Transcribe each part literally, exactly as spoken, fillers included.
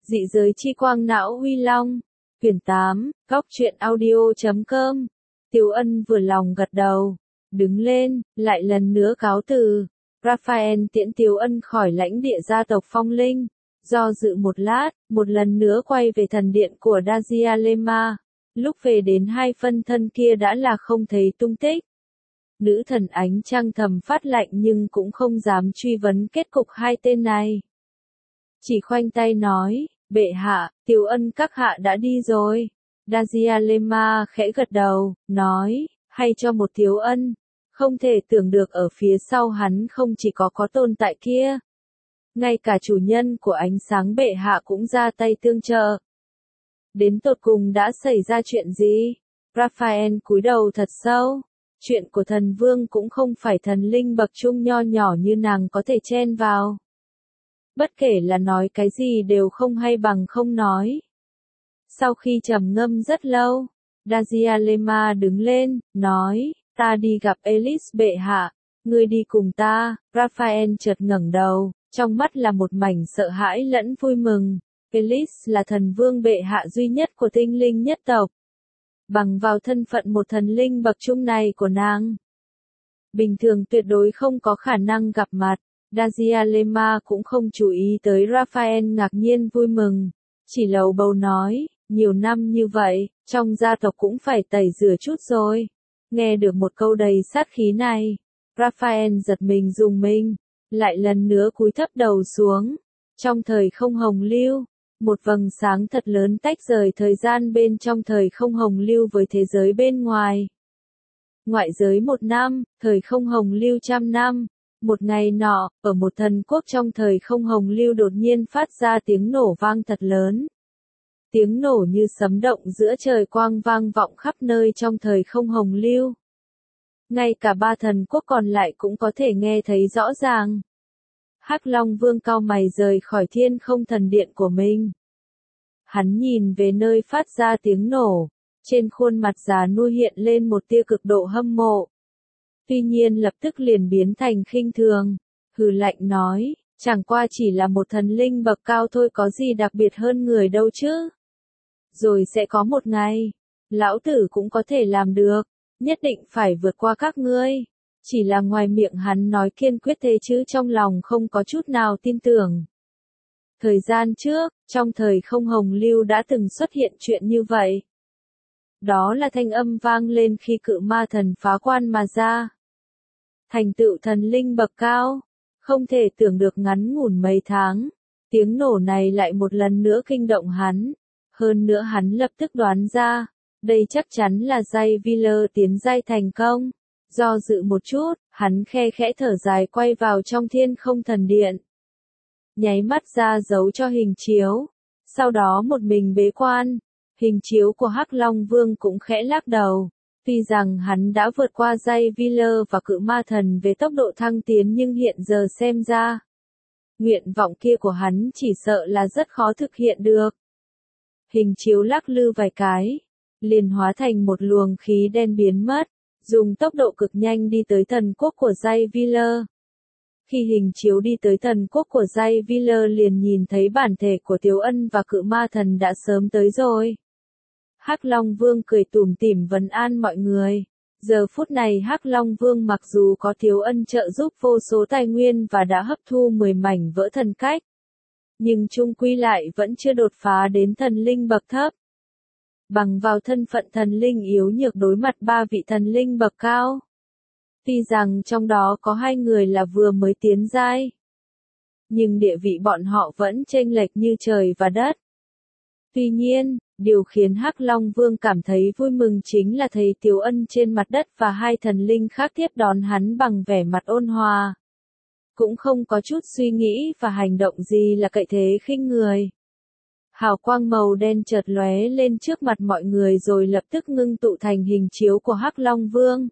Dị giới chi quang não uy long. Quyển tám, góc truyện audio.com. Tiếu Ân vừa lòng gật đầu. Đứng lên, lại lần nữa cáo từ. Raphael tiễn Tiếu Ân khỏi lãnh địa gia tộc Phong Linh. Do dự một lát, một lần nữa quay về thần điện của Dajialema. Lúc về đến hai phân thân kia đã là không thấy tung tích. Nữ thần ánh trăng thầm phát lạnh nhưng cũng không dám truy vấn kết cục hai tên này. Chỉ khoanh tay nói, bệ hạ, Tiếu Ân các hạ đã đi rồi. Dajialema khẽ gật đầu, nói, hay cho một Tiếu Ân. Không thể tưởng được ở phía sau hắn không chỉ có có tồn tại kia. Ngay cả chủ nhân của ánh sáng bệ hạ cũng ra tay tương trợ. Đến tột cùng đã xảy ra chuyện gì? Raphael cúi đầu thật sâu. Chuyện của thần vương cũng không phải thần linh bậc trung nho nhỏ như nàng có thể chen vào. Bất kể là nói cái gì đều không hay bằng không nói. Sau khi trầm ngâm rất lâu, Dajialema đứng lên, nói, ta đi gặp Elise bệ hạ, ngươi đi cùng ta. Raphael chợt ngẩng đầu, trong mắt là một mảnh sợ hãi lẫn vui mừng. Elise là thần vương bệ hạ duy nhất của tinh linh nhất tộc. Bằng vào thân phận một thần linh bậc trung này của nàng, bình thường tuyệt đối không có khả năng gặp mặt. Dajialema cũng không chú ý tới Raphael ngạc nhiên vui mừng, chỉ lầu bầu nói, nhiều năm như vậy, trong gia tộc cũng phải tẩy rửa chút rồi. Nghe được một câu đầy sát khí này, Raphael giật mình rùng mình, lại lần nữa cúi thấp đầu xuống. Trong thời không hồng lưu, một vầng sáng thật lớn tách rời thời gian bên trong thời không hồng lưu với thế giới bên ngoài. Ngoại giới một năm, thời không hồng lưu trăm năm. Một ngày nọ, ở một thần quốc trong thời không hồng lưu đột nhiên phát ra tiếng nổ vang thật lớn. Tiếng nổ như sấm động giữa trời quang vang vọng khắp nơi trong thời không hồng lưu. Ngay cả ba thần quốc còn lại cũng có thể nghe thấy rõ ràng. Hắc Long Vương cau mày rời khỏi thiên không thần điện của mình. Hắn nhìn về nơi phát ra tiếng nổ, trên khuôn mặt già nua hiện lên một tia cực độ hâm mộ. Tuy nhiên lập tức liền biến thành khinh thường, hừ lạnh nói, chẳng qua chỉ là một thần linh bậc cao thôi, có gì đặc biệt hơn người đâu chứ. Rồi sẽ có một ngày, lão tử cũng có thể làm được, nhất định phải vượt qua các ngươi. Chỉ là ngoài miệng hắn nói kiên quyết thế chứ trong lòng không có chút nào tin tưởng. Thời gian trước, trong thời không hồng lưu đã từng xuất hiện chuyện như vậy. Đó là thanh âm vang lên khi cự ma thần phá quan mà ra. Thành tựu thần linh bậc cao, không thể tưởng được ngắn ngủn mấy tháng, tiếng nổ này lại một lần nữa kinh động hắn. Hơn nữa hắn lập tức đoán ra, đây chắc chắn là Jayviller tiến giai thành công. Do dự một chút, hắn khe khẽ thở dài quay vào trong thiên không thần điện. Nháy mắt ra dấu cho hình chiếu, sau đó một mình bế quan. Hình chiếu của Hắc Long Vương cũng khẽ lắc đầu. Tuy rằng hắn đã vượt qua Jayviller và cự ma thần về tốc độ thăng tiến nhưng hiện giờ xem ra, nguyện vọng kia của hắn chỉ sợ là rất khó thực hiện được. Hình chiếu lắc lư vài cái, liền hóa thành một luồng khí đen biến mất, dùng tốc độ cực nhanh đi tới thần quốc của Jayviller. Khi hình chiếu đi tới thần quốc của Jayviller liền nhìn thấy bản thể của Tiếu Ân và cự ma thần đã sớm tới rồi. Hắc Long Vương cười tủm tỉm vấn an mọi người. Giờ phút này Hắc Long Vương mặc dù có Tiếu Ân trợ giúp vô số tài nguyên và đã hấp thu mười mảnh vỡ thần cách, nhưng chung quy lại vẫn chưa đột phá đến thần linh bậc thấp. Bằng vào thân phận thần linh yếu nhược đối mặt ba vị thần linh bậc cao. Tuy rằng trong đó có hai người là vừa mới tiến giai, nhưng địa vị bọn họ vẫn chênh lệch như trời và đất. Tuy nhiên, điều khiến Hắc Long Vương cảm thấy vui mừng chính là thấy Tiếu Ân trên mặt đất và hai thần linh khác tiếp đón hắn bằng vẻ mặt ôn hòa. Cũng không có chút suy nghĩ và hành động gì là cậy thế khinh người. Hào quang màu đen chợt lóe lên trước mặt mọi người rồi lập tức ngưng tụ thành hình chiếu của Hắc Long Vương.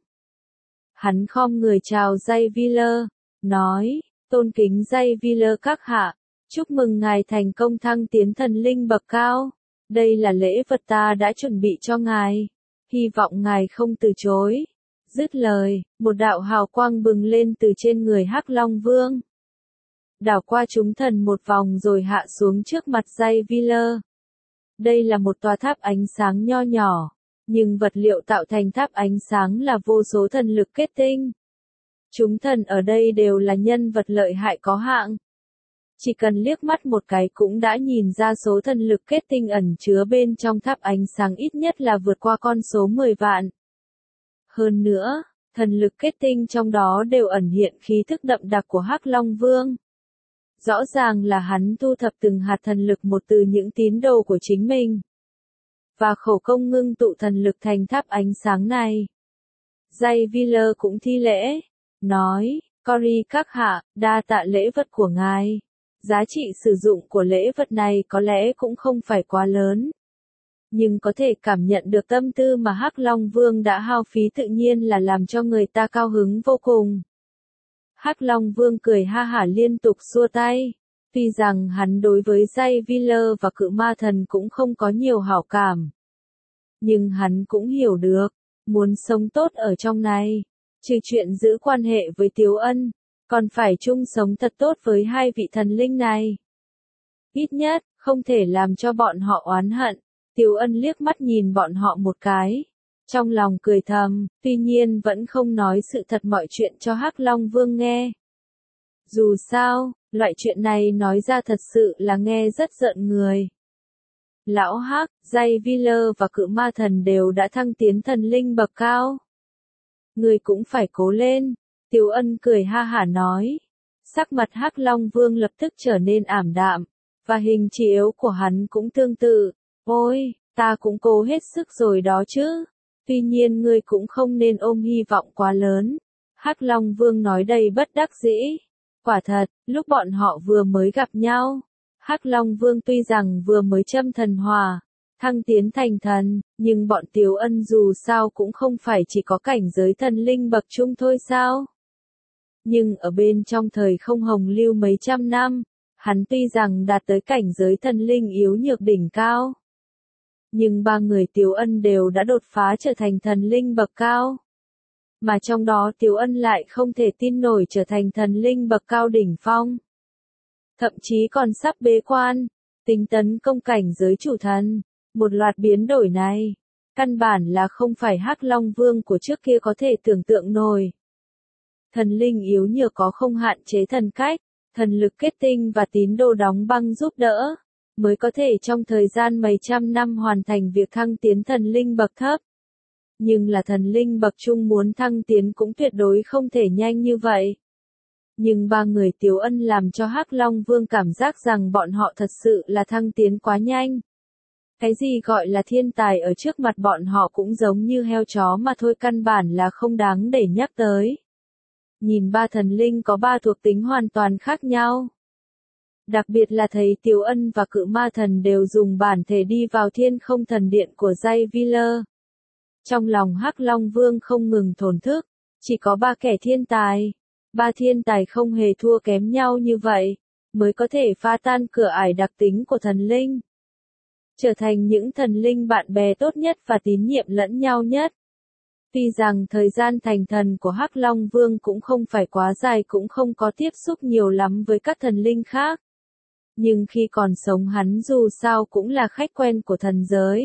Hắn khom người chào Jayviller, nói, tôn kính Jayviller các hạ, chúc mừng ngài thành công thăng tiến thần linh bậc cao. Đây là lễ vật ta đã chuẩn bị cho ngài, hy vọng ngài không từ chối. Dứt lời, một đạo hào quang bừng lên từ trên người Hắc Long Vương. đảo qua chúng thần một vòng rồi hạ xuống trước mặt Xavier. Đây là một tòa tháp ánh sáng nho nhỏ, nhưng vật liệu tạo thành tháp ánh sáng là vô số thần lực kết tinh. Chúng thần ở đây đều là nhân vật lợi hại có hạng. Chỉ cần liếc mắt một cái cũng đã nhìn ra số thần lực kết tinh ẩn chứa bên trong tháp ánh sáng ít nhất là vượt qua con số mười vạn. Hơn nữa, thần lực kết tinh trong đó đều ẩn hiện khí thức đậm đặc của Hắc Long Vương. Rõ ràng là hắn thu thập từng hạt thần lực một từ những tín đồ của chính mình. Và khổ công ngưng tụ thần lực thành tháp ánh sáng này. Xavier cũng thi lễ, nói, Cory các hạ, đa tạ lễ vật của ngài. Giá trị sử dụng của lễ vật này có lẽ cũng không phải quá lớn. Nhưng có thể cảm nhận được tâm tư mà Hắc Long Vương đã hao phí tự nhiên là làm cho người ta cao hứng vô cùng. Hắc Long Vương cười ha hả liên tục xua tay. Tuy rằng hắn đối với Xavier và cự ma thần cũng không có nhiều hảo cảm. Nhưng hắn cũng hiểu được, muốn sống tốt ở trong này, trừ chuyện giữ quan hệ với Tiếu Ân, còn phải chung sống thật tốt với hai vị thần linh này. Ít nhất, không thể làm cho bọn họ oán hận. Tiếu Ân liếc mắt nhìn bọn họ một cái. Trong lòng cười thầm, tuy nhiên vẫn không nói sự thật mọi chuyện cho Hắc Long Vương nghe. Dù sao, loại chuyện này nói ra thật sự là nghe rất giận người. Lão Hắc, Xavier và cự ma thần đều đã thăng tiến thần linh bậc cao. Người cũng phải cố lên. Tiếu Ân cười ha hả nói. Sắc mặt Hắc Long Vương lập tức trở nên ảm đạm, và hình chiếu của hắn cũng tương tự. Ôi, ta cũng cố hết sức rồi đó chứ. Tuy nhiên ngươi cũng không nên ôm hy vọng quá lớn. Hắc Long Vương nói đầy bất đắc dĩ. Quả thật, lúc bọn họ vừa mới gặp nhau, Hắc Long Vương tuy rằng vừa mới châm thần hỏa, thăng tiến thành thần, nhưng bọn Tiếu Ân dù sao cũng không phải chỉ có cảnh giới thần linh bậc trung thôi sao. Nhưng ở bên trong thời không hồng lưu mấy trăm năm, hắn tuy rằng đạt tới cảnh giới thần linh yếu nhược đỉnh cao. Nhưng ba người Tiếu Ân đều đã đột phá trở thành thần linh bậc cao. Mà trong đó Tiếu Ân lại không thể tin nổi trở thành thần linh bậc cao đỉnh phong. Thậm chí còn sắp bế quan, tính tấn công cảnh giới chủ thần. Một loạt biến đổi này, căn bản là không phải Hắc Long Vương của trước kia có thể tưởng tượng nổi. Thần linh yếu nhược có không hạn chế thần cách, thần lực kết tinh và tín đồ đóng băng giúp đỡ, mới có thể trong thời gian mấy trăm năm hoàn thành việc thăng tiến thần linh bậc thấp. Nhưng là thần linh bậc trung muốn thăng tiến cũng tuyệt đối không thể nhanh như vậy. Nhưng ba người Tiếu Ân làm cho Hắc Long Vương cảm giác rằng bọn họ thật sự là thăng tiến quá nhanh. Cái gì gọi là thiên tài ở trước mặt bọn họ cũng giống như heo chó mà thôi, căn bản là không đáng để nhắc tới. Nhìn ba thần linh có ba thuộc tính hoàn toàn khác nhau. Đặc biệt là thấy Tiếu Ân và cự ma thần đều dùng bản thể đi vào thiên không thần điện của Xavier. Trong lòng Hắc Long Vương không ngừng thổn thức, chỉ có ba kẻ thiên tài. Ba thiên tài không hề thua kém nhau như vậy, mới có thể phá tan cửa ải đặc tính của thần linh. Trở thành những thần linh bạn bè tốt nhất và tín nhiệm lẫn nhau nhất. Tuy rằng thời gian thành thần của Hắc Long Vương cũng không phải quá dài, cũng không có tiếp xúc nhiều lắm với các thần linh khác. Nhưng khi còn sống hắn dù sao cũng là khách quen của thần giới.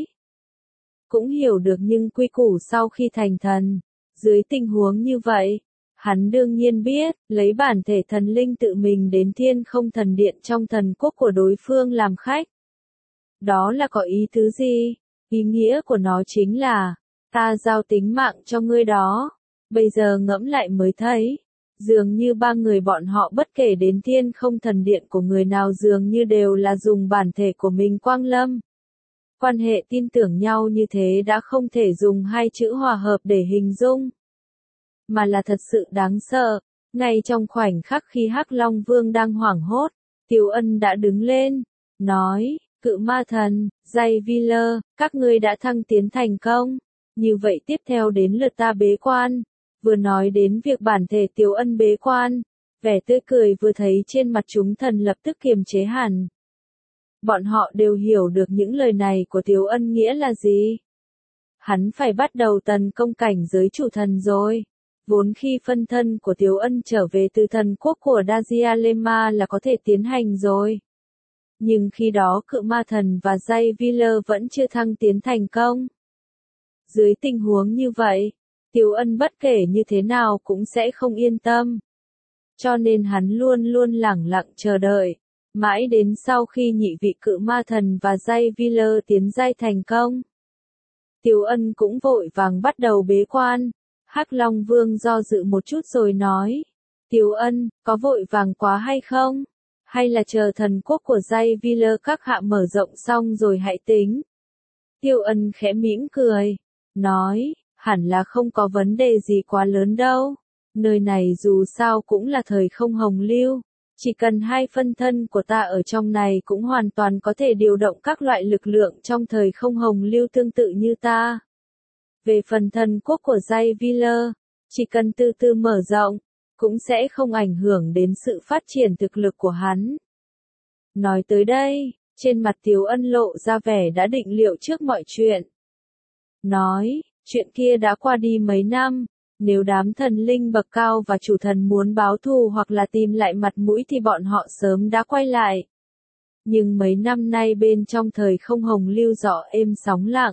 Cũng hiểu được những quy củ sau khi thành thần. Dưới tình huống như vậy, hắn đương nhiên biết, lấy bản thể thần linh tự mình đến thiên không thần điện trong thần quốc của đối phương làm khách. Đó là có ý tứ gì? Ý nghĩa của nó chính là, ta giao tính mạng cho ngươi đó. Bây giờ ngẫm lại mới thấy, dường như ba người bọn họ bất kể đến thiên không thần điện của người nào dường như đều là dùng bản thể của mình quang lâm. Quan hệ tin tưởng nhau như thế đã không thể dùng hai chữ hòa hợp để hình dung, mà là thật sự đáng sợ. Ngay trong khoảnh khắc khi Hắc Long Vương đang hoảng hốt, Tiếu Ân đã đứng lên, nói, cự ma thần, Xavier, các ngươi đã thăng tiến thành công. Như vậy tiếp theo đến lượt ta bế quan. Vừa nói đến việc bản thể Tiếu Ân bế quan, vẻ tươi cười vừa thấy trên mặt chúng thần lập tức kiềm chế hẳn. Bọn họ đều hiểu được những lời này của Tiếu Ân nghĩa là gì. Hắn phải bắt đầu tấn công cảnh giới chủ thần rồi. Vốn khi phân thân của Tiếu Ân trở về từ thần quốc của Dajialema là có thể tiến hành rồi. Nhưng khi đó cự ma thần và Jay Wheeler vẫn chưa thăng tiến thành công. Dưới tình huống như vậy, Tiếu Ân bất kể như thế nào cũng sẽ không yên tâm. Cho nên hắn luôn luôn lẳng lặng chờ đợi. Mãi đến sau khi nhị vị cự ma thần và Jay Wheeler tiến giai thành công. Tiếu Ân cũng vội vàng bắt đầu bế quan. Hắc Long Vương do dự một chút rồi nói. Tiếu Ân, có vội vàng quá hay không? Hay là chờ thần quốc của Jay Wheeler các hạ mở rộng xong rồi hãy tính? Tiếu Ân khẽ mỉm cười. Nói, hẳn là không có vấn đề gì quá lớn đâu. Nơi này dù sao cũng là thời không hồng lưu. Chỉ cần hai phân thân của ta ở trong này cũng hoàn toàn có thể điều động các loại lực lượng trong thời không hồng lưu tương tự như ta. Về phần thần quốc của Jay Wheeler, chỉ cần từ từ mở rộng, cũng sẽ không ảnh hưởng đến sự phát triển thực lực của hắn. Nói tới đây, trên mặt Tiếu Ân lộ ra vẻ đã định liệu trước mọi chuyện. Nói, chuyện kia đã qua đi mấy năm. Nếu đám thần linh bậc cao và chủ thần muốn báo thù hoặc là tìm lại mặt mũi thì bọn họ sớm đã quay lại. Nhưng mấy năm nay bên trong thời không hồng lưu rõ êm sóng lặng.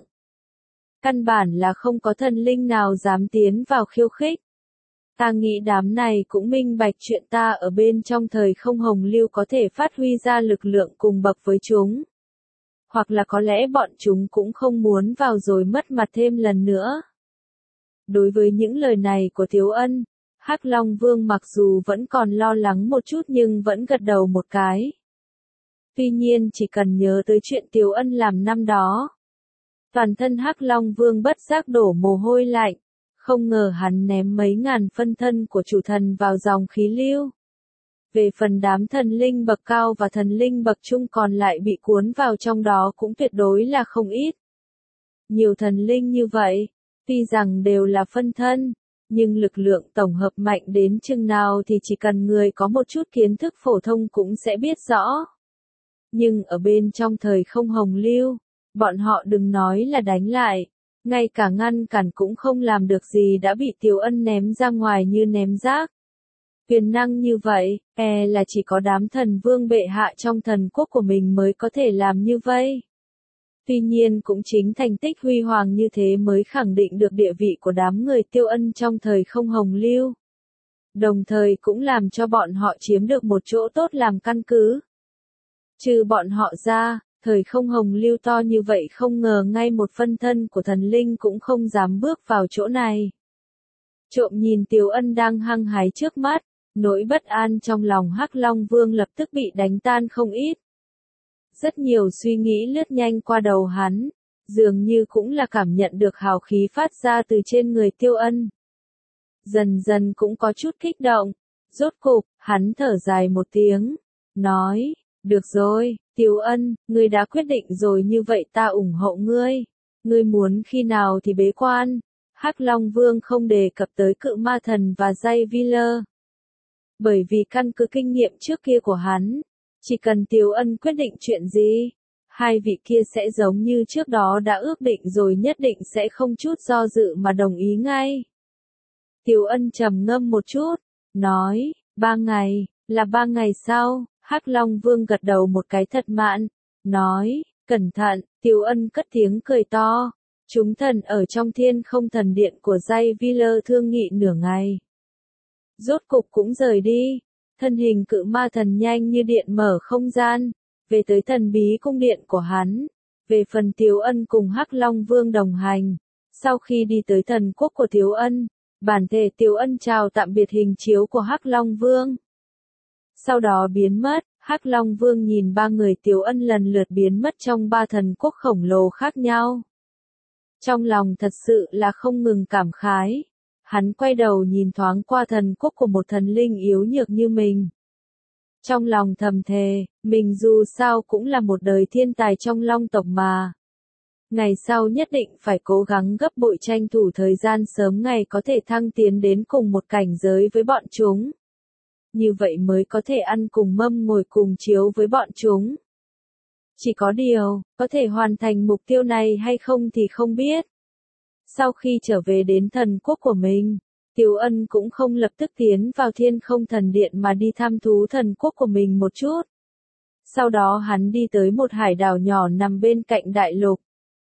Căn bản là không có thần linh nào dám tiến vào khiêu khích. Ta nghĩ đám này cũng minh bạch chuyện ta ở bên trong thời không hồng lưu có thể phát huy ra lực lượng cùng bậc với chúng. Hoặc là có lẽ bọn chúng cũng không muốn vào rồi mất mặt thêm lần nữa. Đối với những lời này của Tiếu Ân, Hắc Long Vương mặc dù vẫn còn lo lắng một chút nhưng vẫn gật đầu một cái. Tuy nhiên chỉ cần nhớ tới chuyện Tiếu Ân làm năm đó. Toàn thân Hắc Long Vương bất giác đổ mồ hôi lạnh, không ngờ hắn ném mấy ngàn phân thân của chủ thần vào dòng khí lưu. Về phần đám thần linh bậc cao và thần linh bậc trung còn lại bị cuốn vào trong đó cũng tuyệt đối là không ít. Nhiều thần linh như vậy. Tuy rằng đều là phân thân, nhưng lực lượng tổng hợp mạnh đến chừng nào thì chỉ cần người có một chút kiến thức phổ thông cũng sẽ biết rõ. Nhưng ở bên trong thời không hồng lưu, bọn họ đừng nói là đánh lại, ngay cả ngăn cản cũng không làm được gì đã bị Tiếu Ân ném ra ngoài như ném rác. Quyền năng như vậy, e là chỉ có đám thần vương bệ hạ trong thần quốc của mình mới có thể làm như vậy. Tuy nhiên cũng chính thành tích huy hoàng như thế mới khẳng định được địa vị của đám người Tiếu Ân trong thời không hồng lưu. Đồng thời cũng làm cho bọn họ chiếm được một chỗ tốt làm căn cứ. Trừ bọn họ ra, thời không hồng lưu to như vậy không ngờ ngay một phân thân của thần linh cũng không dám bước vào chỗ này. Trộm nhìn Tiếu Ân đang hăng hái trước mắt, nỗi bất an trong lòng Hắc Long Vương lập tức bị đánh tan không ít. Rất nhiều suy nghĩ lướt nhanh qua đầu hắn, dường như cũng là cảm nhận được hào khí phát ra từ trên người Tiếu Ân. Dần dần cũng có chút kích động, rốt cục, hắn thở dài một tiếng, nói, được rồi, Tiếu Ân, ngươi đã quyết định rồi như vậy ta ủng hộ ngươi, ngươi muốn khi nào thì bế quan. Hắc Long Vương không đề cập tới cự ma thần và Jay Wheeler. Bởi vì căn cứ kinh nghiệm trước kia của hắn, chỉ cần Tiếu Ân quyết định chuyện gì, hai vị kia sẽ giống như trước đó đã ước định rồi nhất định sẽ không chút do dự mà đồng ý ngay. Tiếu Ân trầm ngâm một chút, nói, ba ngày, là ba ngày sau, Hắc Long Vương gật đầu một cái thật mãn, nói, cẩn thận, Tiếu Ân cất tiếng cười to. Chúng thần ở trong thiên không thần điện của Jay Wheeler thương nghị nửa ngày. Rốt cục cũng rời đi, thân hình cự ma thần nhanh như điện mở không gian, về tới thần bí cung điện của hắn. Về phần Tiếu Ân cùng Hắc Long Vương đồng hành, sau khi đi tới thần quốc của Tiếu Ân, bản thể Tiếu Ân chào tạm biệt hình chiếu của Hắc Long Vương. Sau đó biến mất, Hắc Long Vương nhìn ba người Tiếu Ân lần lượt biến mất trong ba thần quốc khổng lồ khác nhau. Trong lòng thật sự là không ngừng cảm khái. Hắn quay đầu nhìn thoáng qua thần quốc của một thần linh yếu nhược như mình. Trong lòng thầm thề, mình dù sao cũng là một đời thiên tài trong Long tộc mà. Ngày sau nhất định phải cố gắng gấp bội tranh thủ thời gian sớm ngày có thể thăng tiến đến cùng một cảnh giới với bọn chúng. Như vậy mới có thể ăn cùng mâm ngồi cùng chiếu với bọn chúng. Chỉ có điều, có thể hoàn thành mục tiêu này hay không thì không biết. Sau khi trở về đến thần quốc của mình, Tiếu Ân cũng không lập tức tiến vào Thiên Không Thần Điện mà đi thăm thú thần quốc của mình một chút. Sau đó hắn đi tới một hải đảo nhỏ nằm bên cạnh đại lục.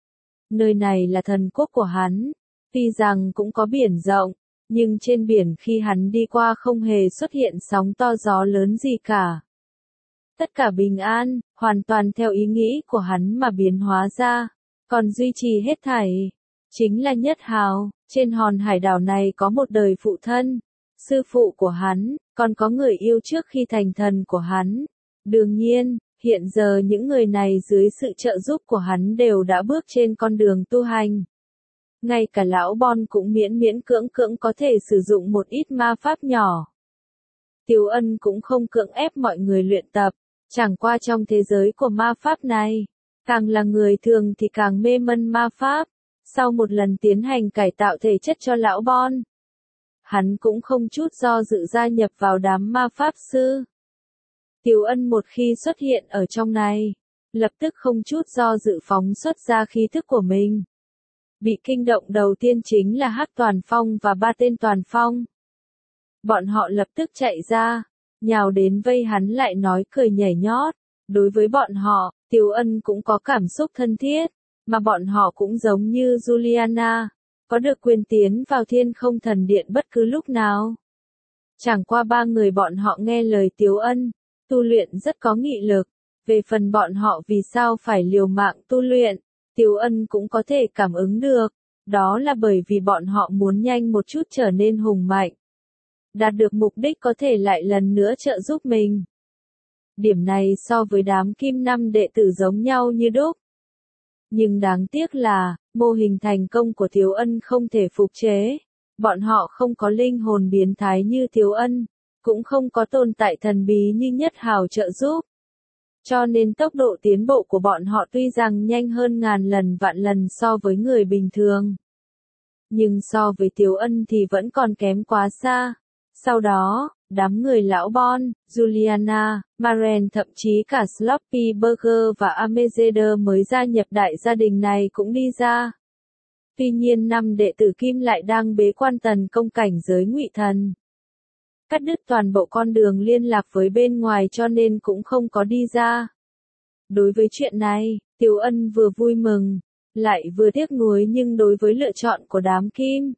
Nơi này là thần quốc của hắn, tuy rằng cũng có biển rộng, nhưng trên biển khi hắn đi qua không hề xuất hiện sóng to gió lớn gì cả. Tất cả bình an, hoàn toàn theo ý nghĩ của hắn mà biến hóa ra, còn duy trì hết thảy, chính là Nhất Hào. Trên hòn hải đảo này có một đời phụ thân, sư phụ của hắn, còn có người yêu trước khi thành thần của hắn. Đương nhiên, hiện giờ những người này dưới sự trợ giúp của hắn đều đã bước trên con đường tu hành. Ngay cả lão Bon cũng miễn miễn cưỡng cưỡng có thể sử dụng một ít ma pháp nhỏ. Tiếu Ân cũng không cưỡng ép mọi người luyện tập, chẳng qua trong thế giới của ma pháp này, càng là người thường thì càng mê mân ma pháp. Sau một lần tiến hành cải tạo thể chất cho lão Bon, hắn cũng không chút do dự gia nhập vào đám ma pháp sư. Tiếu Ân một khi xuất hiện ở trong này, lập tức không chút do dự phóng xuất ra khí thức của mình. Bị kinh động đầu tiên chính là Hắc Toàn Phong và ba tên Toàn Phong. Bọn họ lập tức chạy ra, nhào đến vây hắn lại nói cười nhảy nhót. Đối với bọn họ, Tiếu Ân cũng có cảm xúc thân thiết, mà bọn họ cũng giống như Juliana, có được quyền tiến vào Thiên Không Thần Điện bất cứ lúc nào. Chẳng qua ba người bọn họ nghe lời Tiếu Ân, tu luyện rất có nghị lực. Về phần bọn họ vì sao phải liều mạng tu luyện, Tiếu Ân cũng có thể cảm ứng được, đó là bởi vì bọn họ muốn nhanh một chút trở nên hùng mạnh. Đạt được mục đích có thể lại lần nữa trợ giúp mình. Điểm này so với đám Kim Năm đệ tử giống nhau như đúc. Nhưng đáng tiếc là, mô hình thành công của Tiếu Ân không thể phục chế. Bọn họ không có linh hồn biến thái như Tiếu Ân, cũng không có tồn tại thần bí như Nhất Hào trợ giúp. Cho nên tốc độ tiến bộ của bọn họ tuy rằng nhanh hơn ngàn lần vạn lần so với người bình thường. Nhưng so với Tiếu Ân thì vẫn còn kém quá xa. Sau đó, đám người lão Bon, Juliana, Maren thậm chí cả Sloppy Burger và Amezeder mới gia nhập đại gia đình này cũng đi ra. Tuy nhiên năm đệ tử Kim lại đang bế quan tấn công cảnh giới Ngụy Thần. Cắt đứt toàn bộ con đường liên lạc với bên ngoài cho nên cũng không có đi ra. Đối với chuyện này, Tiếu Ân vừa vui mừng, lại vừa tiếc nuối nhưng đối với lựa chọn của đám Kim,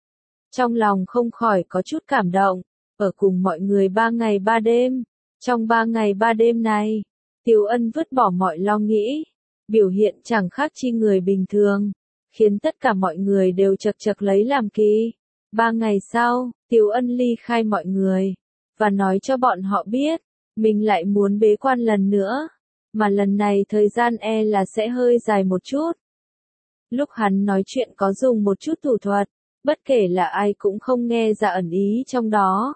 trong lòng không khỏi có chút cảm động. Ở cùng mọi người ba ngày ba đêm, trong ba ngày ba đêm này, Tiếu Ân vứt bỏ mọi lo nghĩ, biểu hiện chẳng khác chi người bình thường, khiến tất cả mọi người đều chật chật lấy làm kỳ. Ba ngày sau, Tiếu Ân ly khai mọi người, và nói cho bọn họ biết, mình lại muốn bế quan lần nữa, mà lần này thời gian e là sẽ hơi dài một chút. Lúc hắn nói chuyện có dùng một chút thủ thuật, bất kể là ai cũng không nghe ra ẩn ý trong đó.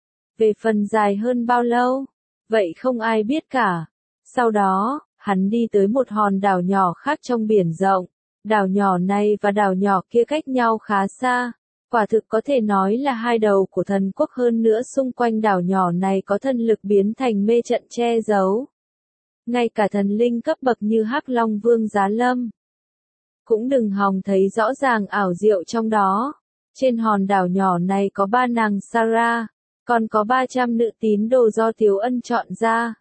Về phần dài hơn bao lâu, vậy không ai biết cả. Sau đó, hắn đi tới một hòn đảo nhỏ khác trong biển rộng. Đảo nhỏ này và đảo nhỏ kia cách nhau khá xa. Quả thực có thể nói là hai đầu của thần quốc, hơn nữa xung quanh đảo nhỏ này có thần lực biến thành mê trận che giấu. Ngay cả thần linh cấp bậc như Hắc Long Vương Giá Lâm cũng đừng hòng thấy rõ ràng ảo diệu trong đó. Trên hòn đảo nhỏ này có ba nàng Sarah, còn có ba trăm nữ tín đồ do Tiếu Ân chọn ra.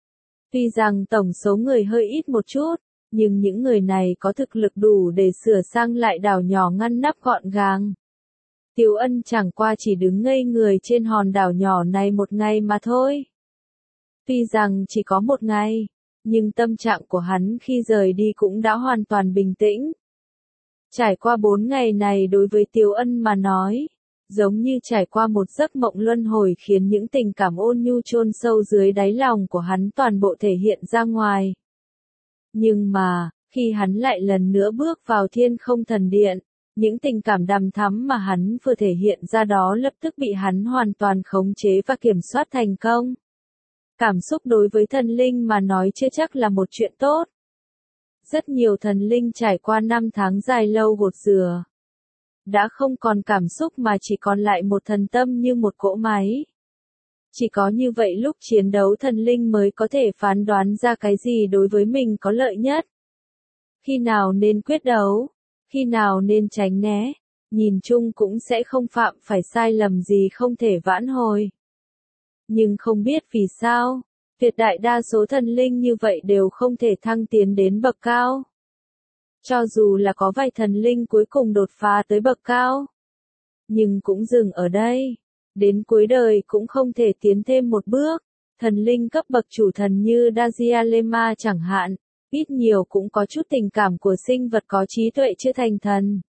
Tuy rằng tổng số người hơi ít một chút, nhưng những người này có thực lực đủ để sửa sang lại đảo nhỏ ngăn nắp gọn gàng. Tiếu Ân chẳng qua chỉ đứng ngây người trên hòn đảo nhỏ này một ngày mà thôi. Tuy rằng chỉ có một ngày, nhưng tâm trạng của hắn khi rời đi cũng đã hoàn toàn bình tĩnh. Trải qua bốn ngày này đối với Tiếu Ân mà nói, giống như trải qua một giấc mộng luân hồi, khiến những tình cảm ôn nhu chôn sâu dưới đáy lòng của hắn toàn bộ thể hiện ra ngoài. Nhưng mà, khi hắn lại lần nữa bước vào Thiên Không Thần Điện, những tình cảm đằm thắm mà hắn vừa thể hiện ra đó lập tức bị hắn hoàn toàn khống chế và kiểm soát thành công. Cảm xúc đối với thần linh mà nói chưa chắc là một chuyện tốt. Rất nhiều thần linh trải qua năm tháng dài lâu gột rửa, đã không còn cảm xúc mà chỉ còn lại một thần tâm như một cỗ máy. Chỉ có như vậy lúc chiến đấu thần linh mới có thể phán đoán ra cái gì đối với mình có lợi nhất. Khi nào nên quyết đấu, khi nào nên tránh né, nhìn chung cũng sẽ không phạm phải sai lầm gì không thể vãn hồi. Nhưng không biết vì sao, tuyệt đại đa số thần linh như vậy đều không thể thăng tiến đến bậc cao. Cho dù là có vài thần linh cuối cùng đột phá tới bậc cao, nhưng cũng dừng ở đây, đến cuối đời cũng không thể tiến thêm một bước. Thần linh cấp bậc chủ thần như Dajialema chẳng hạn, ít nhiều cũng có chút tình cảm của sinh vật có trí tuệ chưa thành thần.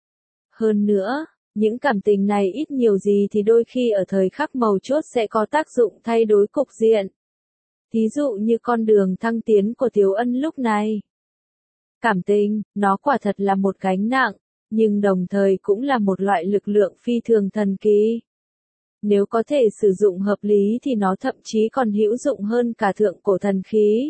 Hơn nữa, những cảm tình này ít nhiều gì thì đôi khi ở thời khắc mấu chốt sẽ có tác dụng thay đổi cục diện. Thí dụ như con đường thăng tiến của Tiếu Ân lúc này. Cảm tình, nó quả thật là một gánh nặng, nhưng đồng thời cũng là một loại lực lượng phi thường thần kỳ. Nếu có thể sử dụng hợp lý thì nó thậm chí còn hữu dụng hơn cả thượng cổ thần khí.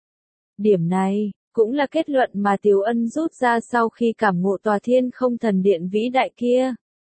Điểm này, cũng là kết luận mà Tiếu Ân rút ra sau khi cảm ngộ tòa Thiên Không Thần Điện vĩ đại kia.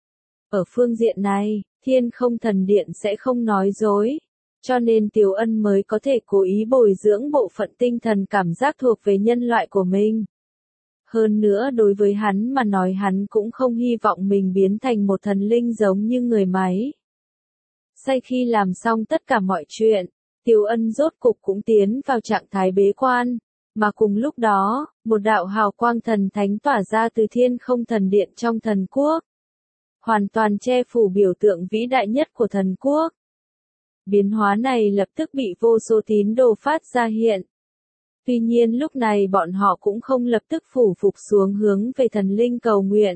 Ở phương diện này, Thiên Không Thần Điện sẽ không nói dối, cho nên Tiếu Ân mới có thể cố ý bồi dưỡng bộ phận tinh thần cảm giác thuộc về nhân loại của mình. Hơn nữa đối với hắn mà nói hắn cũng không hy vọng mình biến thành một thần linh giống như người máy. Sau khi làm xong tất cả mọi chuyện, Tiếu Ân rốt cục cũng tiến vào trạng thái bế quan, mà cùng lúc đó, một đạo hào quang thần thánh tỏa ra từ Thiên Không Thần Điện trong thần quốc, hoàn toàn che phủ biểu tượng vĩ đại nhất của thần quốc. Biến hóa này lập tức bị vô số tín đồ phát ra hiện. Tuy nhiên lúc này bọn họ cũng không lập tức phủ phục xuống hướng về thần linh cầu nguyện,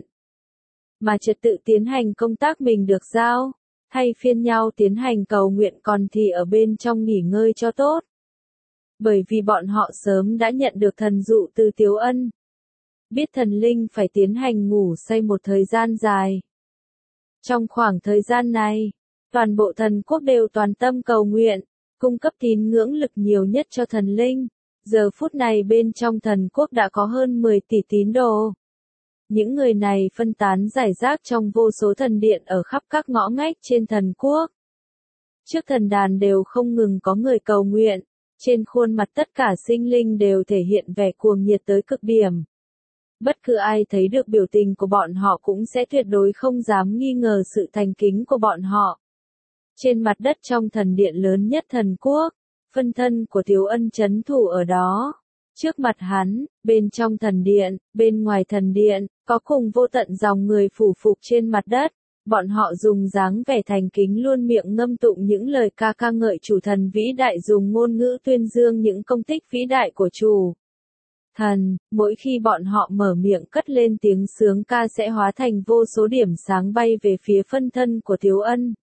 mà trật tự tiến hành công tác mình được giao, thay phiên nhau tiến hành cầu nguyện còn thì ở bên trong nghỉ ngơi cho tốt. Bởi vì bọn họ sớm đã nhận được thần dụ từ Tiếu Ân. Biết thần linh phải tiến hành ngủ say một thời gian dài. Trong khoảng thời gian này, toàn bộ thần quốc đều toàn tâm cầu nguyện, cung cấp tín ngưỡng lực nhiều nhất cho thần linh. Giờ phút này bên trong thần quốc đã có hơn mười tỷ tín đồ. Những người này phân tán rải rác trong vô số thần điện ở khắp các ngõ ngách trên thần quốc. Trước thần đàn đều không ngừng có người cầu nguyện, trên khuôn mặt tất cả sinh linh đều thể hiện vẻ cuồng nhiệt tới cực điểm. Bất cứ ai thấy được biểu tình của bọn họ cũng sẽ tuyệt đối không dám nghi ngờ sự thành kính của bọn họ. Trên mặt đất trong thần điện lớn nhất thần quốc, phân thân của Tiếu Ân trấn thủ ở đó. Trước mặt hắn, bên trong thần điện, bên ngoài thần điện, có cùng vô tận dòng người phủ phục trên mặt đất. Bọn họ dùng dáng vẻ thành kính luôn miệng ngâm tụng những lời ca ca ngợi chủ thần vĩ đại, dùng ngôn ngữ tuyên dương những công tích vĩ đại của chủ thần. Mỗi khi bọn họ mở miệng cất lên tiếng sướng ca sẽ hóa thành vô số điểm sáng bay về phía phân thân của Tiếu Ân.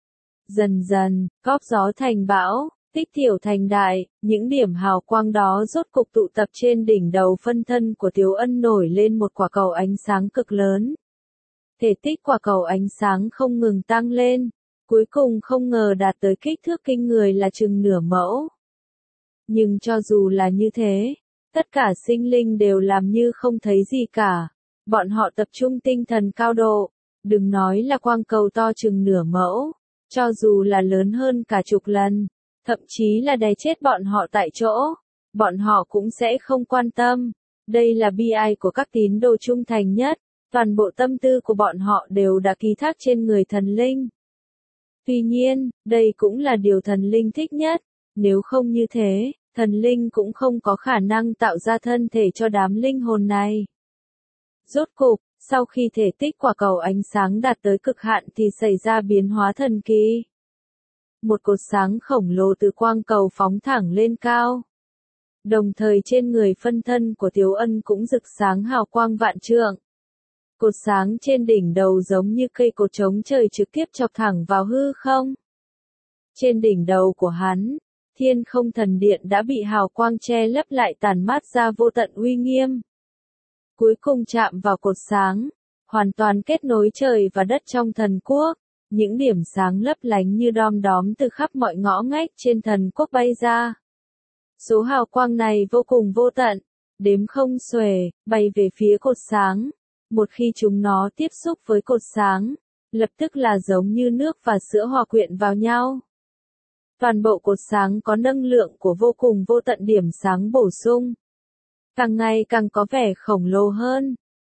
Dần dần, góp gió thành bão, tích tiểu thành đại, những điểm hào quang đó rốt cục tụ tập trên đỉnh đầu phân thân của Tiếu Ân, nổi lên một quả cầu ánh sáng cực lớn. Thể tích quả cầu ánh sáng không ngừng tăng lên, cuối cùng không ngờ đạt tới kích thước kinh người là chừng nửa mẫu. Nhưng cho dù là như thế, tất cả sinh linh đều làm như không thấy gì cả. Bọn họ tập trung tinh thần cao độ, đừng nói là quang cầu to chừng nửa mẫu, cho dù là lớn hơn cả chục lần, thậm chí là đè chết bọn họ tại chỗ, bọn họ cũng sẽ không quan tâm. Đây là bi ai của các tín đồ trung thành nhất. Toàn bộ tâm tư của bọn họ đều đã ký thác trên người thần linh. Tuy nhiên, đây cũng là điều thần linh thích nhất, nếu không như thế, thần linh cũng không có khả năng tạo ra thân thể cho đám linh hồn này. Rốt cục, sau khi thể tích quả cầu ánh sáng đạt tới cực hạn thì xảy ra biến hóa thần kỳ. Một cột sáng khổng lồ từ quang cầu phóng thẳng lên cao. Đồng thời trên người phân thân của Tiếu Ân cũng rực sáng hào quang vạn trượng. Cột sáng trên đỉnh đầu giống như cây cột trống trời trực tiếp chọc thẳng vào hư không. Trên đỉnh đầu của hắn, Thiên Không Thần Điện đã bị hào quang che lấp lại, tàn mát ra vô tận uy nghiêm. Cuối cùng chạm vào cột sáng, hoàn toàn kết nối trời và đất trong thần quốc. Những điểm sáng lấp lánh như đom đóm từ khắp mọi ngõ ngách trên thần quốc bay ra. Số hào quang này vô cùng vô tận, đếm không xuể, bay về phía cột sáng. Một khi chúng nó tiếp xúc với cột sáng, lập tức là giống như nước và sữa hòa quyện vào nhau. Toàn bộ cột sáng có năng lượng của vô cùng vô tận điểm sáng bổ sung. Càng ngày càng có vẻ khổng lồ hơn,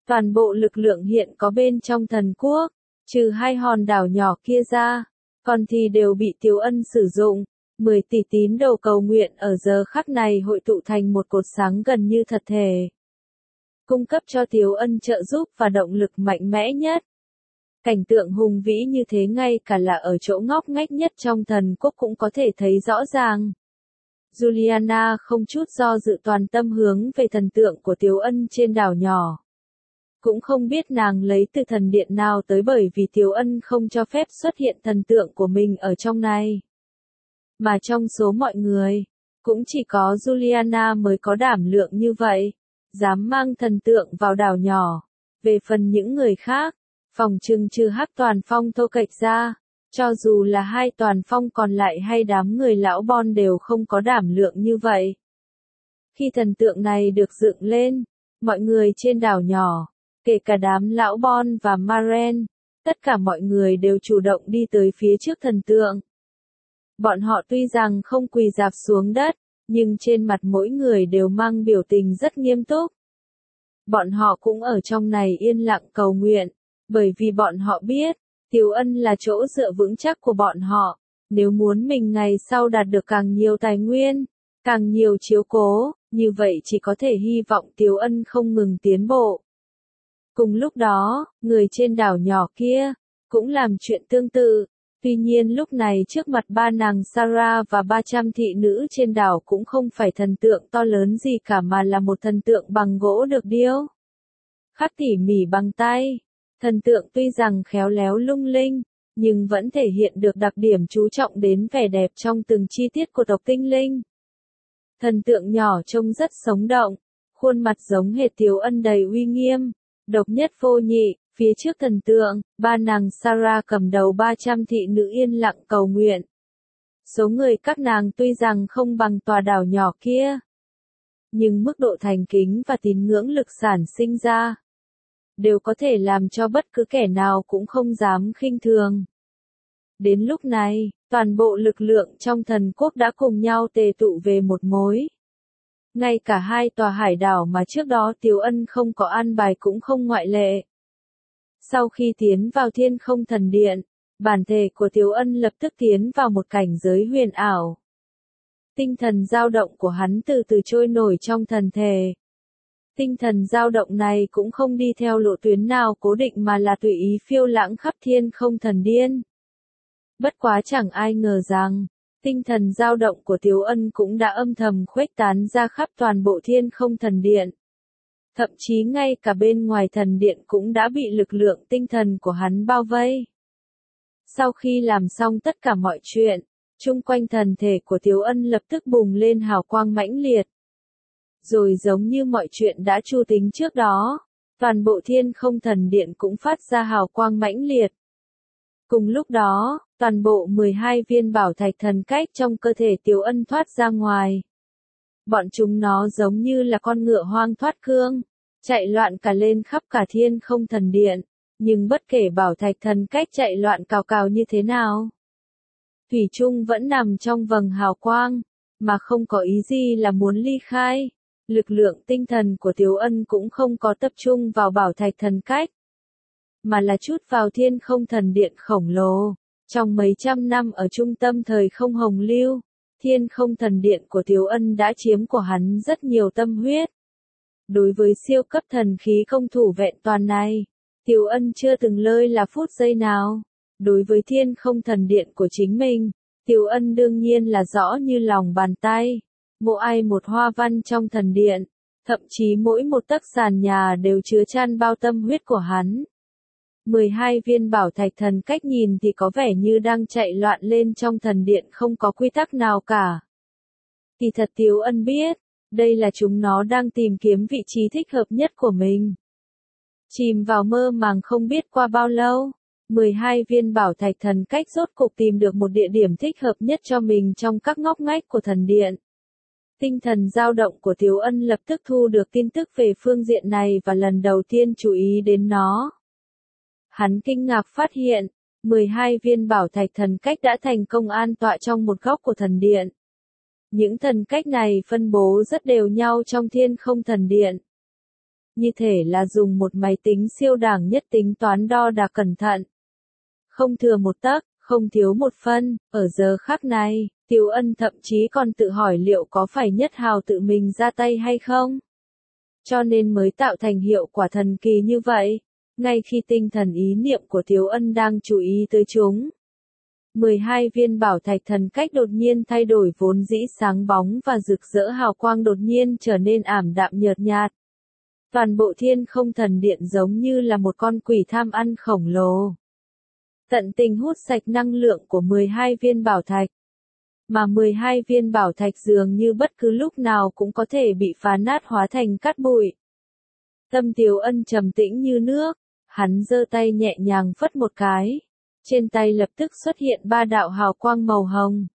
Toàn bộ lực lượng hiện có bên trong thần quốc, trừ hai hòn đảo nhỏ kia ra, còn thì đều bị Tiếu Ân sử dụng. mười tỷ tín đồ cầu nguyện ở giờ khắc này hội tụ thành một cột sáng gần như thật thể, cung cấp cho Tiếu Ân trợ giúp và động lực mạnh mẽ nhất. Cảnh tượng hùng vĩ như thế ngay cả là ở chỗ ngóc ngách nhất trong thần quốc cũng có thể thấy rõ ràng. Juliana không chút do dự toàn tâm hướng về thần tượng của Tiếu Ân trên đảo nhỏ. Cũng không biết nàng lấy từ thần điện nào tới bởi vì Tiếu Ân không cho phép xuất hiện thần tượng của mình ở trong này. Mà trong số mọi người, cũng chỉ có Juliana mới có đảm lượng như vậy, dám mang thần tượng vào đảo nhỏ. Về phần những người khác, phòng trừng trừ Hắc Toàn Phong Thô Kệch ra, cho dù là hai Toàn Phong còn lại hay đám người lão Bon đều không có đảm lượng như vậy. Khi thần tượng này được dựng lên, mọi người trên đảo nhỏ, kể cả đám lão Bon và Maren, tất cả mọi người đều chủ động đi tới phía trước thần tượng. Bọn họ tuy rằng không quỳ rạp xuống đất, nhưng trên mặt mỗi người đều mang biểu tình rất nghiêm túc. Bọn họ cũng ở trong này yên lặng cầu nguyện, bởi vì bọn họ biết, Tiếu Ân là chỗ dựa vững chắc của bọn họ. Nếu muốn mình ngày sau đạt được càng nhiều tài nguyên, càng nhiều chiếu cố, như vậy chỉ có thể hy vọng Tiếu Ân không ngừng tiến bộ. Cùng lúc đó, người trên đảo nhỏ kia, cũng làm chuyện tương tự. Tuy nhiên lúc này trước mặt ba nàng Sarah và ba trăm thị nữ trên đảo cũng không phải thần tượng to lớn gì cả mà là một thần tượng bằng gỗ được điêu khắc tỉ mỉ bằng tay. Thần tượng tuy rằng khéo léo lung linh, nhưng vẫn thể hiện được đặc điểm chú trọng đến vẻ đẹp trong từng chi tiết của tộc tinh linh. Thần tượng nhỏ trông rất sống động, khuôn mặt giống hệt Tiếu Ân đầy uy nghiêm, độc nhất vô nhị. Phía trước thần tượng, ba nàng Sarah cầm đầu ba trăm thị nữ yên lặng cầu nguyện. Số người các nàng tuy rằng không bằng tòa đảo nhỏ kia, nhưng mức độ thành kính và tín ngưỡng lực sản sinh ra, đều có thể làm cho bất cứ kẻ nào cũng không dám khinh thường. Đến lúc này, toàn bộ lực lượng trong thần quốc đã cùng nhau tề tụ về một mối. Ngay cả hai tòa hải đảo mà trước đó Tiếu Ân không có an bài cũng không ngoại lệ. Sau khi tiến vào Thiên Không Thần Điện, bản thể của Tiếu Ân lập tức tiến vào một cảnh giới huyền ảo. Tinh thần dao động của hắn từ từ trôi nổi trong thần thể. Tinh thần dao động này cũng không đi theo lộ tuyến nào cố định mà là tùy ý phiêu lãng khắp Thiên Không Thần Điện. Bất quá chẳng ai ngờ rằng, tinh thần dao động của Tiếu Ân cũng đã âm thầm khuếch tán ra khắp toàn bộ Thiên Không Thần Điện. Thậm chí ngay cả bên ngoài thần điện cũng đã bị lực lượng tinh thần của hắn bao vây. Sau khi làm xong tất cả mọi chuyện, chung quanh thần thể của Tiếu Ân lập tức bùng lên hào quang mãnh liệt. Rồi giống như mọi chuyện đã chu tính trước đó, toàn bộ Thiên Không Thần Điện cũng phát ra hào quang mãnh liệt. Cùng lúc đó, toàn bộ mười hai viên bảo thạch thần cách trong cơ thể Tiếu Ân thoát ra ngoài. Bọn chúng nó giống như là con ngựa hoang thoát cương, chạy loạn cả lên khắp cả Thiên Không Thần Điện, nhưng bất kể bảo thạch thần cách chạy loạn cào cào như thế nào, thủy chung vẫn nằm trong vầng hào quang, mà không có ý gì là muốn ly khai. Lực lượng tinh thần của Tiếu Ân cũng không có tập trung vào bảo thạch thần cách, mà là chút vào Thiên Không Thần Điện khổng lồ. Trong mấy trăm năm ở trung tâm thời không hồng lưu, Thiên Không Thần Điện của Tiếu Ân đã chiếm của hắn rất nhiều tâm huyết. Đối với siêu cấp thần khí công thủ vẹn toàn này, Tiếu Ân chưa từng lơi là phút giây nào. Đối với Thiên Không Thần Điện của chính mình, Tiếu Ân đương nhiên là rõ như lòng bàn tay. Mỗi ai một hoa văn trong thần điện, thậm chí mỗi một tấc sàn nhà đều chứa chan bao tâm huyết của hắn. mười hai viên bảo thạch thần cách nhìn thì có vẻ như đang chạy loạn lên trong thần điện không có quy tắc nào cả. Thì thật Tiếu Ân biết, đây là chúng nó đang tìm kiếm vị trí thích hợp nhất của mình. Chìm vào mơ màng không biết qua bao lâu, mười hai viên bảo thạch thần cách rốt cục tìm được một địa điểm thích hợp nhất cho mình trong các ngóc ngách của thần điện. Tinh thần dao động của Tiếu Ân lập tức thu được tin tức về phương diện này và lần đầu tiên chú ý đến nó. Hắn kinh ngạc phát hiện, mười hai viên bảo thạch thần cách đã thành công an tọa trong một góc của thần điện. Những thần cách này phân bố rất đều nhau trong Thiên Không Thần Điện. như thể là dùng một máy tính siêu đẳng nhất tính toán đo đạc cẩn thận. Không thừa một tấc, không thiếu một phân, ở giờ khắc này, Tiếu Ân thậm chí còn tự hỏi liệu có phải Nhất Hào tự mình ra tay hay không? Cho nên mới tạo thành hiệu quả thần kỳ như vậy, ngay khi tinh thần ý niệm của Tiếu Ân đang chú ý tới chúng. mười hai viên bảo thạch thần cách đột nhiên thay đổi vốn dĩ sáng bóng và rực rỡ hào quang đột nhiên trở nên ảm đạm nhợt nhạt. Toàn bộ thiên không thần điện giống như là một con quỷ tham ăn khổng lồ. Tận tình hút sạch năng lượng của mười hai viên bảo thạch. Mà mười hai viên bảo thạch dường như bất cứ lúc nào cũng có thể bị phá nát hóa thành cát bụi. Tâm Tiếu Ân trầm tĩnh như nước, hắn giơ tay nhẹ nhàng phất một cái. Trên tay lập tức xuất hiện ba đạo hào quang màu hồng.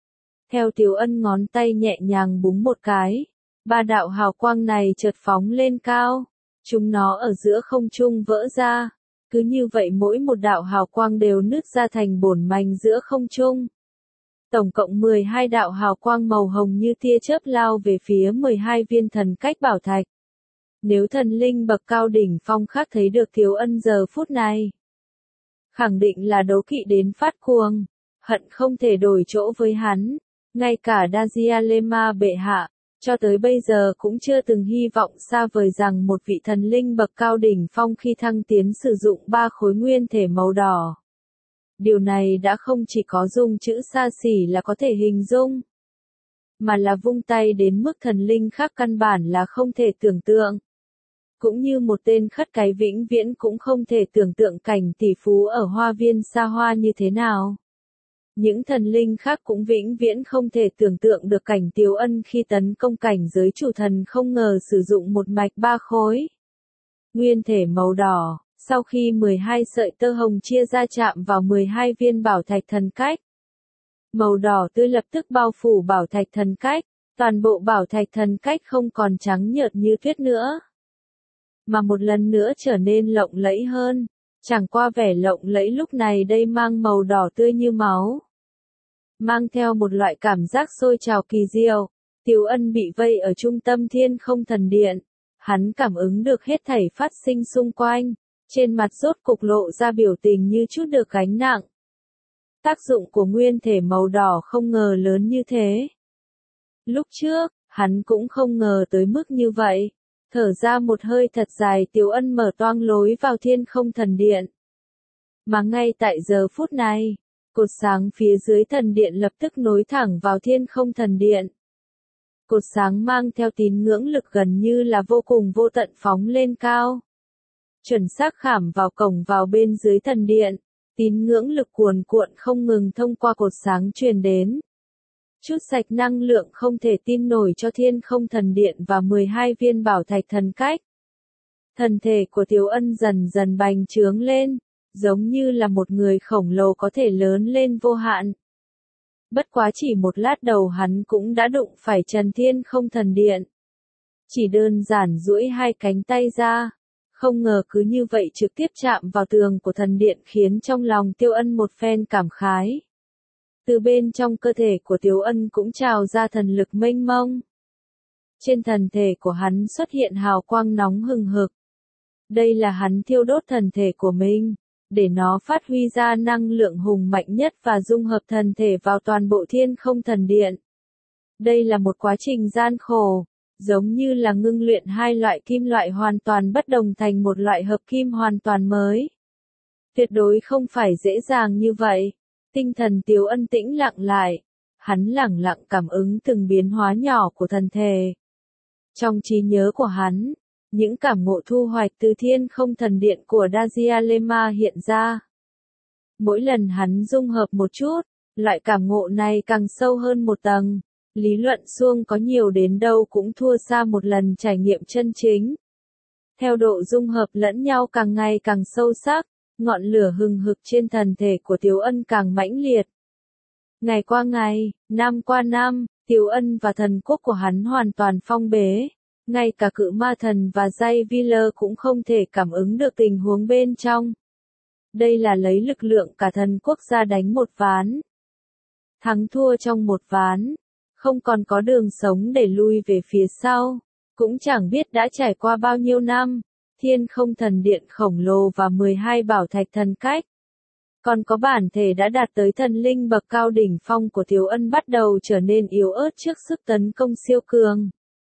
Theo Tiếu Ân ngón tay nhẹ nhàng búng một cái, ba đạo hào quang này chợt phóng lên cao. Chúng nó ở giữa không trung vỡ ra. Cứ như vậy mỗi một đạo hào quang đều nứt ra thành bổn mảnh giữa không trung. Tổng cộng mười hai đạo hào quang màu hồng như tia chớp lao về phía mười hai viên thần cách bảo thạch. Nếu thần linh bậc cao đỉnh phong khác thấy được Tiếu Ân giờ phút này, khẳng định là đố kỵ đến phát cuồng, hận không thể đổi chỗ với hắn. Ngay cả Dajialema bệ hạ, cho tới bây giờ cũng chưa từng hy vọng xa vời rằng một vị thần linh bậc cao đỉnh phong khi thăng tiến sử dụng ba khối nguyên thể màu đỏ. Điều này đã không chỉ có dùng chữ xa xỉ là có thể hình dung, mà là vung tay đến mức thần linh khác căn bản là không thể tưởng tượng. Cũng như một tên khất cái vĩnh viễn cũng không thể tưởng tượng cảnh tỷ phú ở hoa viên xa hoa như thế nào. Những thần linh khác cũng vĩnh viễn không thể tưởng tượng được cảnh Tiếu Ân khi tấn công cảnh giới chủ thần không ngờ sử dụng một mạch ba khối nguyên thể màu đỏ. Sau khi mười hai sợi tơ hồng chia ra chạm vào mười hai viên bảo thạch thần cách, màu đỏ tươi lập tức bao phủ bảo thạch thần cách, toàn bộ bảo thạch thần cách không còn trắng nhợt như tuyết nữa, mà một lần nữa trở nên lộng lẫy hơn. Chẳng qua vẻ lộng lẫy lúc này đây mang màu đỏ tươi như máu, mang theo một loại cảm giác sôi trào kỳ diệu. Tiếu Ân bị vây ở trung tâm thiên không thần điện, hắn cảm ứng được hết thảy phát sinh xung quanh. Trên mặt rốt cục lộ ra biểu tình như chút được gánh nặng. Tác dụng của nguyên thể màu đỏ không ngờ lớn như thế. Lúc trước, hắn cũng không ngờ tới mức như vậy. Thở ra một hơi thật dài, Tiếu Ân mở toang lối vào thiên không thần điện. Mà ngay tại giờ phút này, cột sáng phía dưới thần điện lập tức nối thẳng vào thiên không thần điện. Cột sáng mang theo tín ngưỡng lực gần như là vô cùng vô tận phóng lên cao. Chuẩn xác khảm vào cổng vào bên dưới thần điện, tín ngưỡng lực cuồn cuộn không ngừng thông qua cột sáng truyền đến. Chút sạch năng lượng không thể tin nổi cho thiên không thần điện và mười hai viên bảo thạch thần cách. Thần thể của Tiếu Ân dần dần bành trướng lên, giống như là một người khổng lồ có thể lớn lên vô hạn. Bất quá chỉ một lát đầu hắn cũng đã đụng phải trần thiên không thần điện. Chỉ đơn giản duỗi hai cánh tay ra. Không ngờ cứ như vậy trực tiếp chạm vào tường của thần điện khiến trong lòng Tiếu Ân một phen cảm khái. Từ bên trong cơ thể của Tiếu Ân cũng trào ra thần lực mênh mông. Trên thần thể của hắn xuất hiện hào quang nóng hừng hực. Đây là hắn thiêu đốt thần thể của mình, để nó phát huy ra năng lượng hùng mạnh nhất và dung hợp thần thể vào toàn bộ thiên không thần điện. Đây là một quá trình gian khổ. Giống như là ngưng luyện hai loại kim loại hoàn toàn bất đồng thành một loại hợp kim hoàn toàn mới. Tuyệt đối không phải dễ dàng như vậy. Tinh thần Tiếu Ân tĩnh lặng lại. Hắn lẳng lặng cảm ứng từng biến hóa nhỏ của thần thể. Trong trí nhớ của hắn, những cảm ngộ thu hoạch từ thiên không thần điện của Dajialema hiện ra. Mỗi lần hắn dung hợp một chút, loại cảm ngộ này càng sâu hơn một tầng. Lý luận suông có nhiều đến đâu cũng thua xa một lần trải nghiệm chân chính. Theo độ dung hợp lẫn nhau càng ngày càng sâu sắc, ngọn lửa hừng hực trên thần thể của Tiếu Ân càng mãnh liệt. Ngày qua ngày, năm qua năm, Tiếu Ân và thần quốc của hắn hoàn toàn phong bế. Ngay cả cự ma thần và dây Viller cũng không thể cảm ứng được tình huống bên trong. Đây là lấy lực lượng cả thần quốc ra đánh một ván. Thắng thua trong một ván. Không còn có đường sống để lui về phía sau. Cũng chẳng biết đã trải qua bao nhiêu năm, Thiên Không Thần Điện khổng lồ và mười hai bảo thạch thần cách. Còn có bản thể đã đạt tới thần linh bậc cao đỉnh phong của Tiếu Ân bắt đầu trở nên yếu ớt trước sức tấn công siêu cường.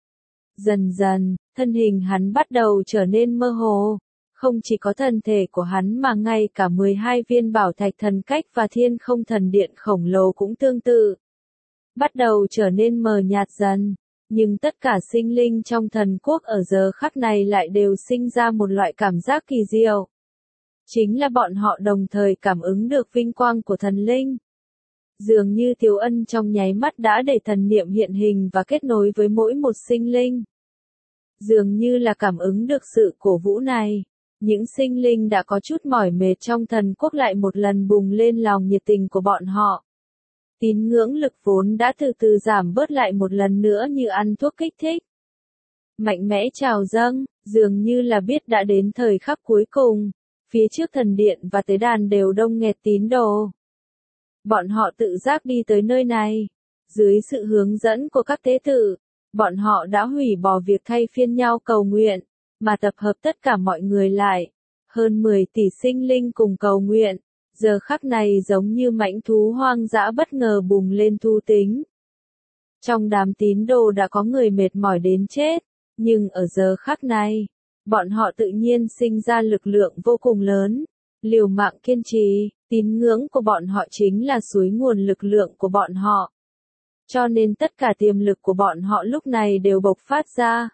Dần dần, thân hình hắn bắt đầu trở nên mơ hồ. Không chỉ có thân thể của hắn mà ngay cả mười hai viên bảo thạch thần cách và Thiên Không Thần Điện khổng lồ cũng tương tự. Bắt đầu trở nên mờ nhạt dần. Nhưng tất cả sinh linh trong thần quốc ở giờ khắc này lại đều sinh ra một loại cảm giác kỳ diệu. Chính là bọn họ đồng thời cảm ứng được vinh quang của thần linh. Dường như Tiếu Ân trong nháy mắt đã để thần niệm hiện hình và kết nối với mỗi một sinh linh. Dường như là cảm ứng được sự cổ vũ này. Những sinh linh đã có chút mỏi mệt trong thần quốc lại một lần bùng lên lòng nhiệt tình của bọn họ. Tín ngưỡng lực vốn đã từ từ giảm bớt lại một lần nữa như ăn thuốc kích thích. Mạnh mẽ trào dâng, dường như là biết đã đến thời khắc cuối cùng. Phía trước thần điện và tế đàn đều đông nghẹt tín đồ. Bọn họ tự giác đi tới nơi này. Dưới sự hướng dẫn của các tế tự, bọn họ đã hủy bỏ việc thay phiên nhau cầu nguyện, mà tập hợp tất cả mọi người lại. Hơn mười tỷ sinh linh cùng cầu nguyện. Giờ khắc này giống như mãnh thú hoang dã bất ngờ bùng lên thu tính. Trong đám tín đồ đã có người mệt mỏi đến chết, nhưng ở giờ khắc này, bọn họ tự nhiên sinh ra lực lượng vô cùng lớn, liều mạng kiên trì, tín ngưỡng của bọn họ chính là suối nguồn lực lượng của bọn họ. Cho nên tất cả tiềm lực của bọn họ lúc này đều bộc phát ra.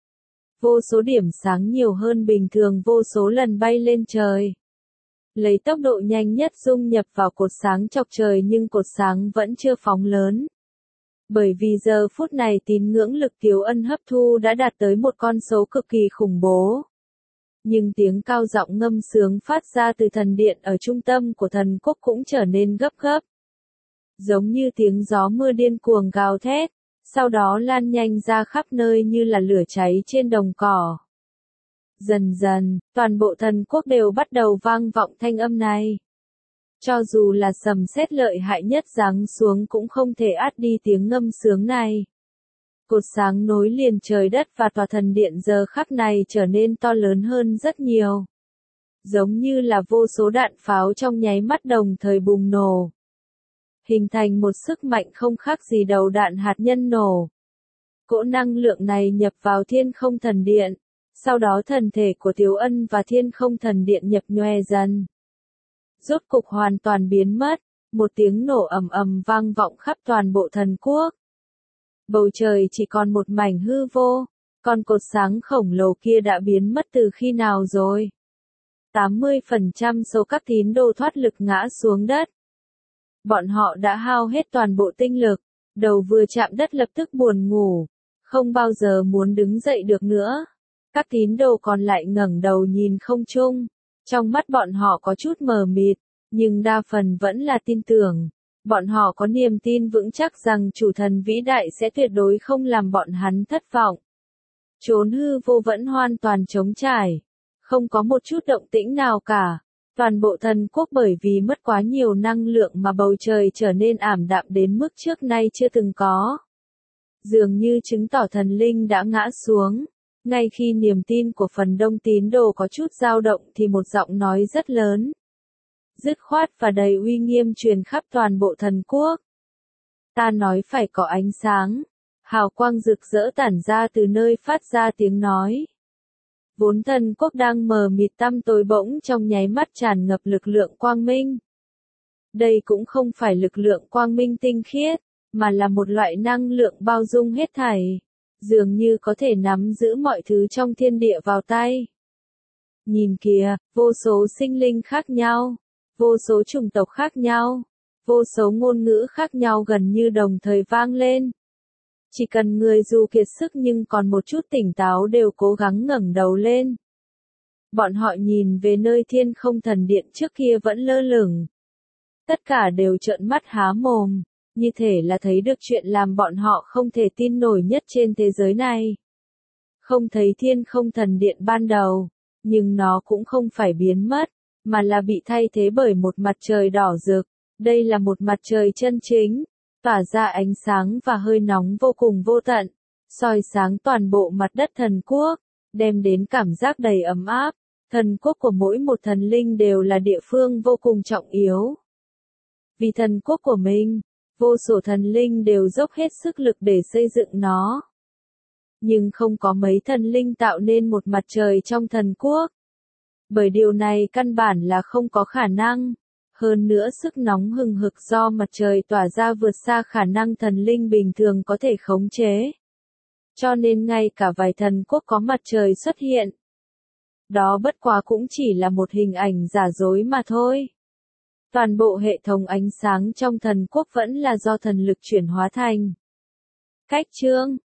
Vô số điểm sáng nhiều hơn bình thường vô số lần bay lên trời. Lấy tốc độ nhanh nhất dung nhập vào cột sáng chọc trời nhưng cột sáng vẫn chưa phóng lớn. Bởi vì giờ phút này tín ngưỡng lực Tiếu Ân hấp thu đã đạt tới một con số cực kỳ khủng bố. Nhưng tiếng cao giọng ngâm sướng phát ra từ thần điện ở trung tâm của thần quốc cũng trở nên gấp gấp. Giống như tiếng gió mưa điên cuồng gào thét, sau đó lan nhanh ra khắp nơi như là lửa cháy trên đồng cỏ. Dần dần, toàn bộ thần quốc đều bắt đầu vang vọng thanh âm này. Cho dù là sấm sét lợi hại nhất giáng xuống cũng không thể át đi tiếng ngâm sướng này. Cột sáng nối liền trời đất và tòa thần điện giờ khắc này trở nên to lớn hơn rất nhiều. Giống như là vô số đạn pháo trong nháy mắt đồng thời bùng nổ. Hình thành một sức mạnh không khác gì đầu đạn hạt nhân nổ. Cỗ năng lượng này nhập vào Thiên Không Thần Điện. Sau đó thần thể của Tiếu Ân và Thiên Không Thần Điện nhập nhoe dần. Rốt cục hoàn toàn biến mất, một tiếng nổ ầm ầm vang vọng khắp toàn bộ thần quốc. Bầu trời chỉ còn một mảnh hư vô, còn cột sáng khổng lồ kia đã biến mất từ khi nào rồi? tám mươi phần trăm số các tín đồ thoát lực ngã xuống đất. Bọn họ đã hao hết toàn bộ tinh lực, đầu vừa chạm đất lập tức buồn ngủ, không bao giờ muốn đứng dậy được nữa. Các tín đồ còn lại ngẩng đầu nhìn không trung, trong mắt bọn họ có chút mờ mịt, nhưng đa phần vẫn là tin tưởng. Bọn họ có niềm tin vững chắc rằng chủ thần vĩ đại sẽ tuyệt đối không làm bọn hắn thất vọng. Chốn hư vô vẫn hoàn toàn trống trải, không có một chút động tĩnh nào cả. Toàn bộ thần quốc bởi vì mất quá nhiều năng lượng mà bầu trời trở nên ảm đạm đến mức trước nay chưa từng có. Dường như chứng tỏ thần linh đã ngã xuống. Ngay khi niềm tin của phần đông tín đồ có chút dao động thì một giọng nói rất lớn, dứt khoát và đầy uy nghiêm truyền khắp toàn bộ thần quốc. Ta nói phải có ánh sáng, hào quang rực rỡ tản ra từ nơi phát ra tiếng nói. Vốn thần quốc đang mờ mịt tăm tối bỗng trong nháy mắt tràn ngập lực lượng quang minh. Đây cũng không phải lực lượng quang minh tinh khiết, mà là một loại năng lượng bao dung hết thảy. Dường như có thể nắm giữ mọi thứ trong thiên địa vào tay. Nhìn kìa, vô số sinh linh khác nhau, vô số chủng tộc khác nhau, vô số ngôn ngữ khác nhau gần như đồng thời vang lên. Chỉ cần người dù kiệt sức nhưng còn một chút tỉnh táo đều cố gắng ngẩng đầu lên. Bọn họ nhìn về nơi Thiên Không Thần Điện trước kia vẫn lơ lửng. Tất cả đều trợn mắt há mồm. Như thể là thấy được chuyện làm bọn họ không thể tin nổi nhất trên thế giới này. Không thấy Thiên Không Thần Điện ban đầu, nhưng nó cũng không phải biến mất, mà là bị thay thế bởi một mặt trời đỏ rực. Đây là một mặt trời chân chính, tỏa ra ánh sáng và hơi nóng vô cùng vô tận, soi sáng toàn bộ mặt đất thần quốc, đem đến cảm giác đầy ấm áp. Thần quốc của mỗi một thần linh đều là địa phương vô cùng trọng yếu. Vì thần quốc của mình, vô số thần linh đều dốc hết sức lực để xây dựng nó. Nhưng không có mấy thần linh tạo nên một mặt trời trong thần quốc. Bởi điều này căn bản là không có khả năng. Hơn nữa sức nóng hừng hực do mặt trời tỏa ra vượt xa khả năng thần linh bình thường có thể khống chế. Cho nên ngay cả vài thần quốc có mặt trời xuất hiện. Đó bất quá cũng chỉ là một hình ảnh giả dối mà thôi. Toàn bộ hệ thống ánh sáng trong thần quốc vẫn là do thần lực chuyển hóa thành. Cách chương